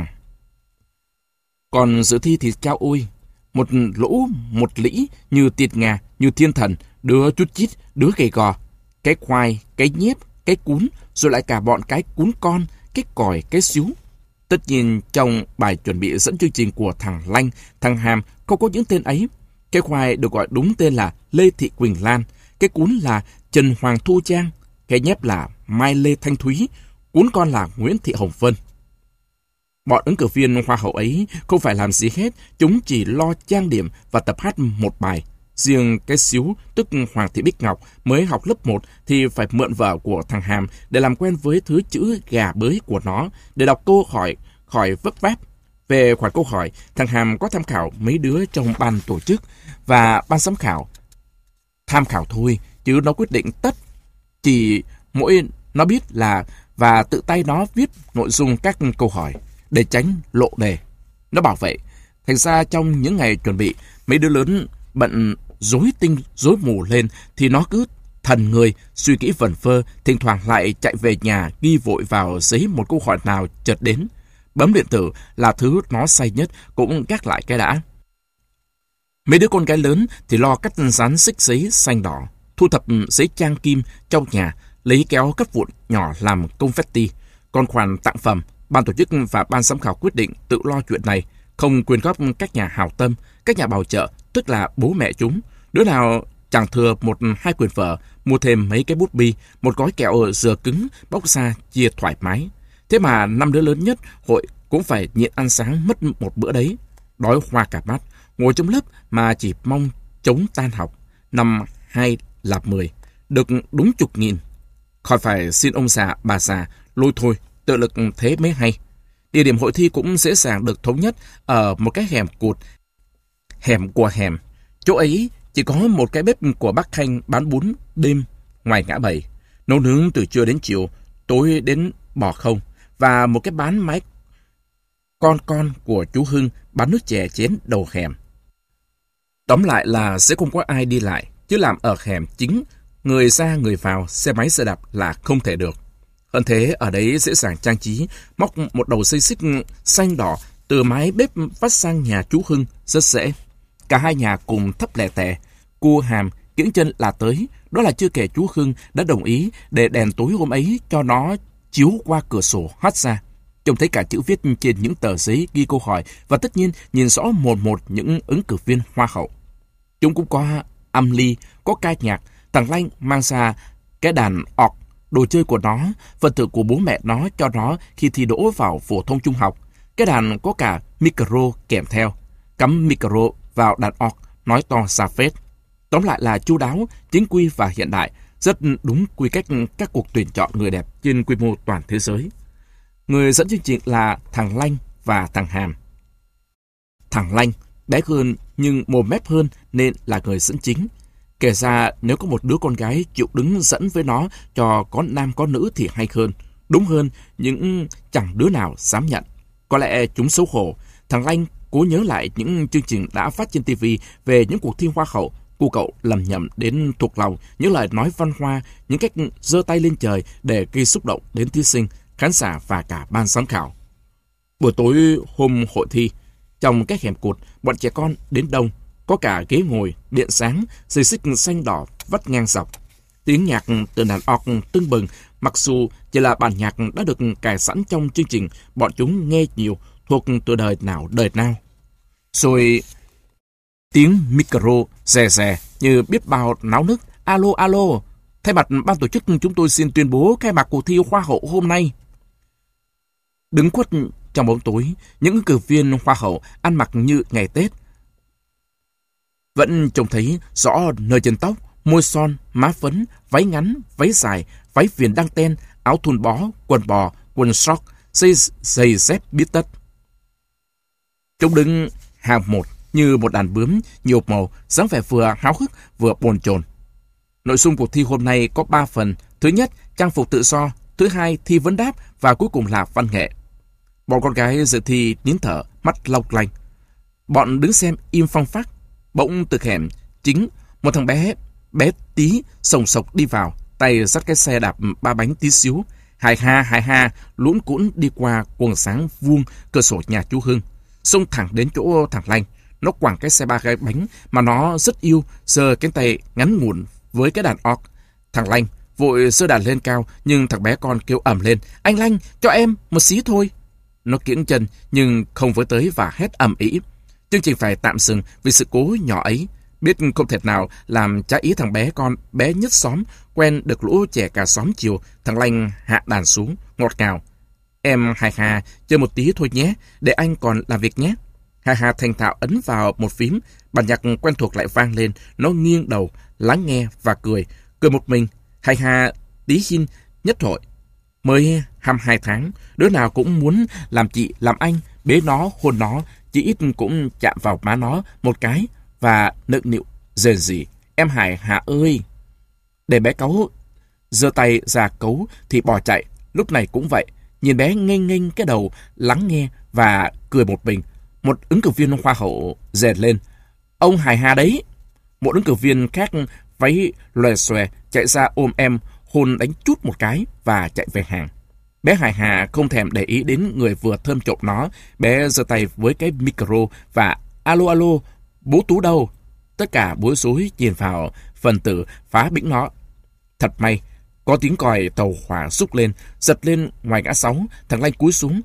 Còn dự thi thì cao ôi, một lũ, một lĩ, như tiệt ngà, như thiên thần, đứa chút chít, đứa gầy gò, cái khoai, cái nhếp, cái cún, rồi lại cả bọn cái cún con, cái còi, cái xíu. Tất nhiên trong bài chuẩn bị dẫn chương trình của thằng Lanh, thằng Hàm không có những tên ấy. Cái khoai được gọi đúng tên là Lê Thị Quỳnh Lan, cái cún là Trần Hoàng Thu Trang, cái nhép là Mai Lê Thanh Thúy, cún con là Nguyễn Thị Hồng Vân. Bọn ứng cử viên hoa hậu ấy không phải làm gì hết, chúng chỉ lo trang điểm và tập hát một bài. Riêng cái xíu, tức Hoàng Thị Bích Ngọc, mới học lớp một thì phải mượn vở của thằng Hàm để làm quen với thứ chữ gà bới của nó, để đọc câu hỏi khỏi vấp váp. Về khoản câu hỏi, thằng Hàm có tham khảo mấy đứa trong ban tổ chức và ban giám khảo. Tham khảo thôi, chứ nó quyết định tất. Chỉ mỗi nó biết là và tự tay nó viết nội dung các câu hỏi để tránh lộ đề. Nó bảo vậy. Thành ra trong những ngày chuẩn bị, mấy đứa lớn bận rối tinh rối mù lên thì nó cứ thần người suy nghĩ vẩn vơ, thỉnh thoảng lại chạy về nhà ghi vội vào giấy một câu hỏi nào chợt đến. Bấm điện tử là thứ nó say nhất, cũng gác lại cái đã. Mấy đứa con gái lớn thì lo cắt dán xích giấy xanh đỏ, thu thập giấy trang kim trong nhà, lấy kéo cắt vụn nhỏ làm confetti. Còn khoản tặng phẩm, ban tổ chức và ban giám khảo quyết định tự lo chuyện này, không quyên góp các nhà hảo tâm, các nhà bảo trợ, tức là bố mẹ chúng. Đứa nào chẳng thừa một hai quyển vở, mua thêm mấy cái bút bi, một gói kẹo dừa cứng, bóc ra chia thoải mái. Thế mà năm đứa lớn nhất hội cũng phải nhịn ăn sáng mất một bữa đấy. Đói hoa cả mắt, ngồi trong lớp mà chỉ mong chống tan học. Năm hai là mười, được đúng chục nghìn. Khỏi phải xin ông già, bà già, lôi thôi, tự lực thế mới hay. Địa điểm hội thi cũng dễ dàng được thống nhất ở một cái hẻm cụt. Hẻm của hẻm. Chỗ ấy chỉ có một cái bếp của bác Khanh bán bún đêm ngoài ngã bảy. Nấu nướng từ trưa đến chiều, tối đến bò không. Và một cái bán máy con con của chú Hưng bán nước chè chén đầu hẻm. Tóm lại là sẽ không có ai đi lại, chứ làm ở hẻm chính, người ra người vào, xe máy xe đạp là không thể được. Hơn thế, ở đấy dễ dàng trang trí, móc một đầu dây xích xanh đỏ từ mái bếp vắt sang nhà chú Hưng rất dễ. Cả hai nhà cùng thấp lè tè, cua hàm, kiễng chân là tới. Đó là chưa kể chú Hưng đã đồng ý để đèn tối hôm ấy cho nó chiếu qua cửa sổ hắt ra. Trông thấy cả chữ viết trên những tờ giấy ghi câu hỏi và tất nhiên nhìn rõ một một những ứng cử viên hoa hậu. Chúng cũng có âm ly, có ca nhạc. Thằng Lanh mang ra cái đàn org, đồ chơi của nó, phần thưởng của bố mẹ nó cho nó khi thi đỗ vào phổ thông trung học. Cái đàn có cả micro kèm theo. Cắm micro vào đàn org, nói to xa phết. Tóm lại là chu đáo, chính quy và hiện đại, rất đúng quy cách các cuộc tuyển chọn người đẹp trên quy mô toàn thế giới. Người dẫn chương trình là thằng Lanh và thằng Hàm. Thằng Lanh bé hơn nhưng mồm mép hơn nên là người dẫn chính. Kể ra nếu có một đứa con gái chịu đứng dẫn với nó cho có nam có nữ thì hay hơn. Đúng hơn, nhưng chẳng đứa nào dám nhận. Có lẽ chúng xấu hổ. Thằng Lanh cố nhớ lại những chương trình đã phát trên ti vi về những cuộc thi hoa hậu. Cô cậu lầm nhầm đến thuộc lòng những lời nói văn hoa, những cách giơ tay lên trời để gây xúc động đến thí sinh, khán giả và cả ban giám khảo. Buổi tối hôm hội thi, trong các hẻm cụt, bọn trẻ con đến đông, có cả ghế ngồi, điện sáng, dây xích xanh đỏ vắt ngang dọc. Tiếng nhạc từ đàn org tưng bừng, mặc dù chỉ là bản nhạc đã được cài sẵn trong chương trình, bọn chúng nghe nhiều, thuộc từ đời nào đời nào. Rồi tiếng micro rè rè như biết bao náo nức. Alo, alo, thay mặt ban tổ chức chúng tôi xin tuyên bố khai mạc cuộc thi hoa hậu hôm nay. Đứng khuất trong bóng tối, những ứng cử viên hoa hậu ăn mặc như ngày Tết. Vẫn trông thấy rõ nơi chân tóc, môi son, má phấn, váy ngắn, váy dài, váy viền đăng ten, áo thun bó, quần bò, quần sock, dây, giày dép biết tất. Chúng đứng hàng một như một đàn bướm nhiều màu, dáng vẻ vừa háo hức vừa bồn chồn. Nội dung cuộc thi hôm nay có ba phần. Thứ nhất, trang phục tự do. Thứ hai, thi vấn đáp. Và cuối cùng là văn nghệ. Bọn con gái dự thi nín thở, mắt long lanh. Bọn đứng xem im phăng phắc. Bỗng từ hẻm chính, một thằng bé, bé tí, sồng sộc đi vào, tay dắt cái xe đạp ba bánh tí xíu. Hài ha, hài ha, lũn cũn đi qua quầng sáng vuông cửa sổ nhà chú Hưng. Xông thẳng đến chỗ thằng Lanh. Nó quẳng cái xe ba cái bánh mà nó rất yêu, giơ cái tay ngắn ngủn với cái đàn org. Thằng Lanh vội giơ đàn lên cao, nhưng thằng bé con kêu ầm lên: "Anh Lanh, cho em một xí thôi." Nó kiễng chân nhưng không với tới và hét ầm ĩ. Chương trình phải tạm dừng vì sự cố nhỏ ấy. Biết không thể nào làm trái ý thằng bé con bé nhất xóm, quen được lũ trẻ cả xóm chiều, thằng Lanh hạ đàn xuống, ngọt ngào: "Em Hà Hà, chơi một tí thôi nhé, để anh còn làm việc nhé." Hà Hà thành thạo ấn vào một phím, bản nhạc quen thuộc lại vang lên. Nó nghiêng đầu, lắng nghe và cười, cười một mình. Hà Hà tí hin nhất hội. Mới hai mươi hai tháng, đứa nào cũng muốn làm chị, làm anh, bế nó, hôn nó, chỉ ít cũng chạm vào má nó một cái và nựng nịu rền rỉ: "Em Hải Hà ơi!" Để bé cáu giơ tay ra cấu thì bỏ chạy. Lúc này cũng vậy, nhìn bé nghênh nghênh cái đầu, lắng nghe và cười một mình. Một ứng cử viên hoa hậu rền lên: "Ông Hải Hà đấy!" Một ứng cử viên khác váy lòe xòe chạy ra ôm em, hôn đánh chút một cái và chạy về hàng. Bé Hải Hà không thèm để ý đến người vừa thơm trộm nó. Bé giơ tay với cái micro và "Alo alo, bố Tú đâu?" Tất cả bối rối nhìn vào phần tử phá bĩnh nó. Thật may, có tiếng còi tàu hỏa rúc lên, giật lên ngoài ngã sáu. Thằng Lanh cúi xuống: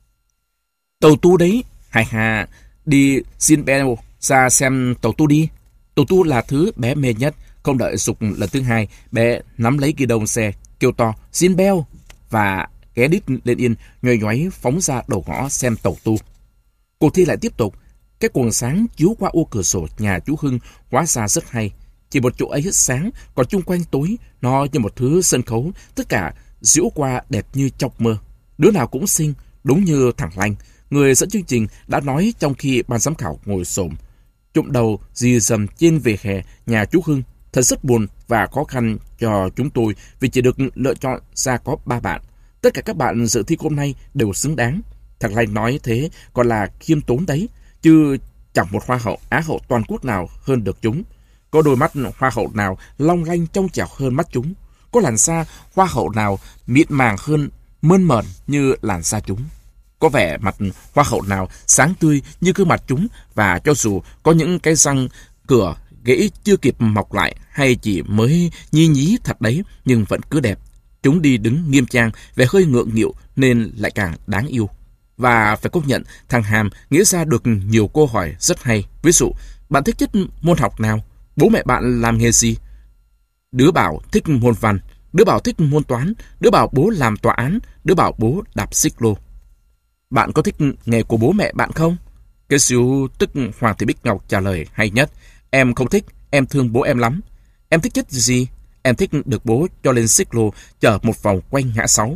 "Tàu Tu đấy." Hải Hà đi xin bé ra xem tàu Tu đi. Tàu Tu là thứ bé mê nhất. Không đợi sục lần thứ hai, bé nắm lấy ghi đông xe, kêu to "Xin beo!" và ghé đít lên yên, nhoài nhoáy phóng ra đầu ngõ xem tàu Tu. Cuộc thi lại tiếp tục. Cái quầng sáng chiếu qua ô cửa sổ nhà chú Hưng hóa ra rất hay. Chỉ một chỗ ấy hết sáng, còn chung quanh tối, nó như một thứ sân khấu, tất cả diễu qua đẹp như trong mơ. Đứa nào cũng xinh, đúng như thằng Lanh, người dẫn chương trình đã nói trong khi ban giám khảo ngồi xổm chụm đầu dì dầm trên vỉa hè nhà chú Hưng. Thật rất buồn và khó khăn cho chúng tôi vì chỉ được lựa chọn ra có ba bạn. Tất cả các bạn dự thi hôm nay đều xứng đáng. Thằng Lanh nói thế còn là khiêm tốn đấy, chứ chẳng một hoa hậu Á hậu toàn quốc nào hơn được chúng. Có đôi mắt hoa hậu nào long lanh trong trẻo hơn mắt chúng. Có làn da hoa hậu nào mịn màng hơn, mơn mởn như làn da chúng. Có vẻ mặt hoa hậu nào sáng tươi như gương mặt chúng, và cho dù có những cái răng cửa gãy chưa kịp mọc lại hay chỉ mới nhi nhí thật đấy nhưng vẫn cứ đẹp. Chúng đi đứng nghiêm trang, vẻ hơi ngượng nghịu nên lại càng đáng yêu. Và phải công nhận, thằng Hàm nghĩ ra được nhiều câu hỏi rất hay. Ví dụ, bạn thích nhất môn học nào? Bố mẹ bạn làm nghề gì? Đứa bảo thích môn văn, đứa bảo thích môn toán, đứa bảo bố làm tòa án, đứa bảo bố đạp xích lô. Bạn có thích nghề của bố mẹ bạn không? Cái xíu tức Hoàng Thị Bích Ngọc trả lời hay nhất. Em không thích, em thương bố em lắm. Em thích nhất gì? Em thích được bố cho lên xích lô chở một vòng quanh ngã sáu.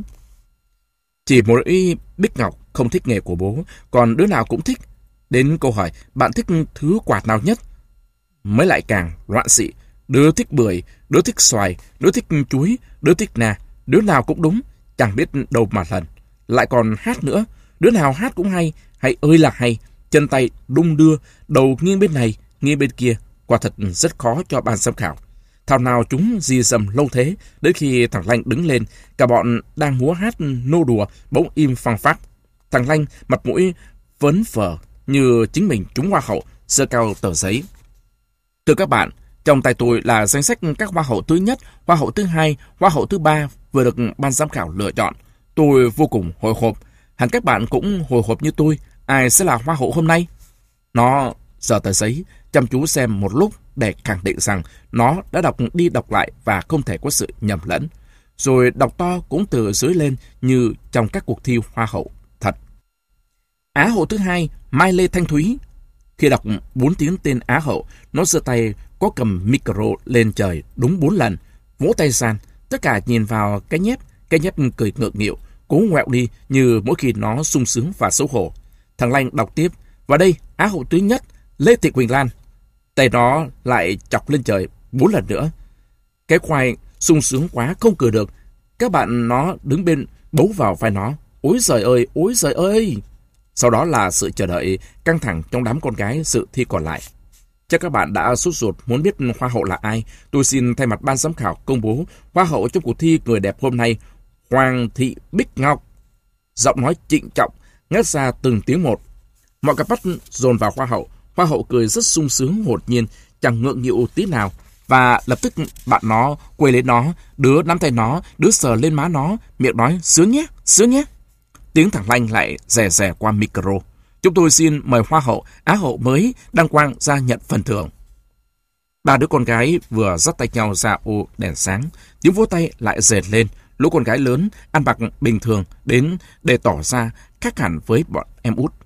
Chỉ mỗi Bích Ngọc không thích nghề của bố, còn đứa nào cũng thích. Đến câu hỏi bạn thích thứ quạt nào nhất mới lại càng loạn xị. Đứa thích bưởi, đứa thích xoài, đứa thích chuối, đứa thích na, đứa nào cũng đúng, chẳng biết đâu mà lần. Lại còn hát nữa, đứa nào hát cũng hay, hay ơi là hay, chân tay đung đưa, đầu nghiêng bên này, nghiêng bên kia, quả thật rất khó cho ban giám khảo. Thảo nào chúng di dầm lâu thế, đến khi thằng Lanh đứng lên, cả bọn đang múa hát nô đùa bỗng im phăng phắc. Thằng Lanh mặt mũi phớn phở như chính mình trúng hoa hậu, giơ cao tờ giấy. Thưa các bạn, trong tay tôi là danh sách các hoa hậu thứ nhất, hoa hậu thứ hai, hoa hậu thứ ba vừa được ban giám khảo lựa chọn. Tôi vô cùng hồi hộp, hẳn các bạn cũng hồi hộp như tôi. Ai sẽ là hoa hậu hôm nay? Nó giơ tờ giấy, chăm chú xem một lúc để khẳng định rằng nó đã đọc đi đọc lại và không thể có sự nhầm lẫn. Rồi đọc to cũng từ dưới lên như trong các cuộc thi hoa hậu thật. Á hậu thứ hai, Mai Lê Thanh Thúy. Khi đọc bốn tiếng tên Á hậu, nó giơ tay có cầm micro lên trời đúng bốn lần, vỗ tay gian. Tất cả nhìn vào cái nhép, cái nhép cười ngượng nghịu, cố ngoẹo đi như mỗi khi nó sung sướng và xấu hổ. Thằng Lanh đọc tiếp, và đây Á hậu thứ nhất, Lê Thị Quỳnh Lan. Tay nó lại chọc lên trời bốn lần nữa. Cái khoai sung sướng quá không cười được. Các bạn nó đứng bên bấu vào vai nó. Ôi giời ơi, ôi giời ơi. Sau đó là sự chờ đợi căng thẳng trong đám con gái dự thi còn lại. Chắc các bạn đã sốt ruột muốn biết hoa hậu là ai. Tôi xin thay mặt ban giám khảo công bố hoa hậu trong cuộc thi người đẹp hôm nay, Hoàng Thị Bích Ngọc. Giọng nói trịnh trọng ngắt ra từng tiếng một. Mọi cặp mắt dồn vào hoa hậu. Hoa hậu cười rất sung sướng hồn nhiên, chẳng ngượng nghịu tí nào. Và lập tức bạn nó quay lên nó, đứa nắm tay nó, đứa sờ lên má nó, miệng nói sướng nhé, sướng nhé. Tiếng thằng Lanh lại rè rè qua micro. Chúng tôi xin mời hoa hậu, Á hậu mới đăng quang ra nhận phần thưởng. Ba đứa con gái vừa dắt tay nhau ra ô đèn sáng, tiếng vỗ tay lại rền lên. Lũ con gái lớn ăn mặc bình thường đến để tỏ ra khác hẳn với bọn em út.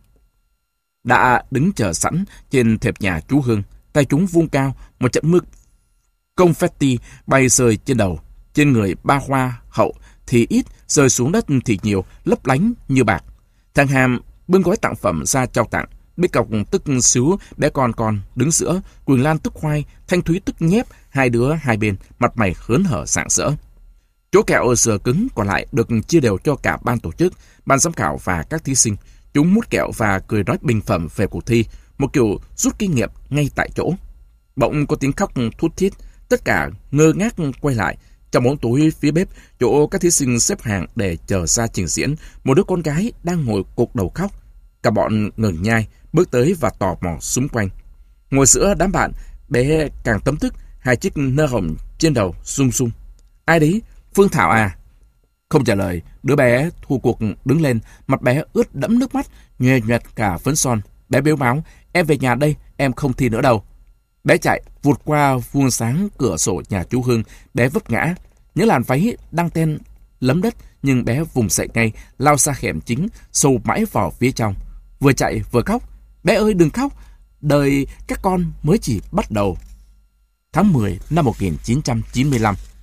Đã đứng chờ sẵn trên thềm nhà chú Hưng, tay chúng vung cao, một trận mưa confetti bay rơi trên đầu. Trên người ba hoa hậu thì ít, rơi xuống đất thì nhiều, lấp lánh như bạc. Thằng Hàm bưng gói tặng phẩm ra trao tặng. Bích Ngọc tức xíu bé con con đứng giữa, Quỳnh Lan tức khoai, Thanh Thúy tức nhép, hai đứa hai bên mặt mày hớn hở rạng rỡ. Chỗ kẹo sờ cứng còn lại được chia đều cho cả ban tổ chức, ban giám khảo và các thí sinh. Chúng mút kẹo và cười nói bình phẩm về cuộc thi, một kiểu rút kinh nghiệm ngay tại chỗ. Bỗng có tiếng khóc thút thít, tất cả ngơ ngác quay lại. Trong bóng tối phía bếp, chỗ các thí sinh xếp hàng để chờ ra trình diễn, một đứa con gái đang ngồi cục đầu khóc. Cả bọn ngừng nhai, bước tới và tò mò xung quanh. Ngồi giữa đám bạn, bé càng tấm tức, hai chiếc nơ hồng trên đầu rung rung. Ai đấy? Phương Thảo à? Không trả lời, đứa bé thua cuộc đứng lên, mặt bé ướt đẫm nước mắt, nhoè nhoẹt cả phấn son. Bé bếu máu, em về nhà đây, em không thi nữa đâu. Bé chạy vụt qua vuông sáng cửa sổ nhà chú Hưng, bé vấp ngã. Những làn váy đang ten lấm đất, nhưng bé vùng dậy ngay, lao ra hẻm chính, sâu mãi vào phía trong. Vừa chạy vừa khóc. Bé ơi đừng khóc, đời các con mới chỉ bắt đầu. Tháng mười năm một nghìn chín trăm chín mươi lăm.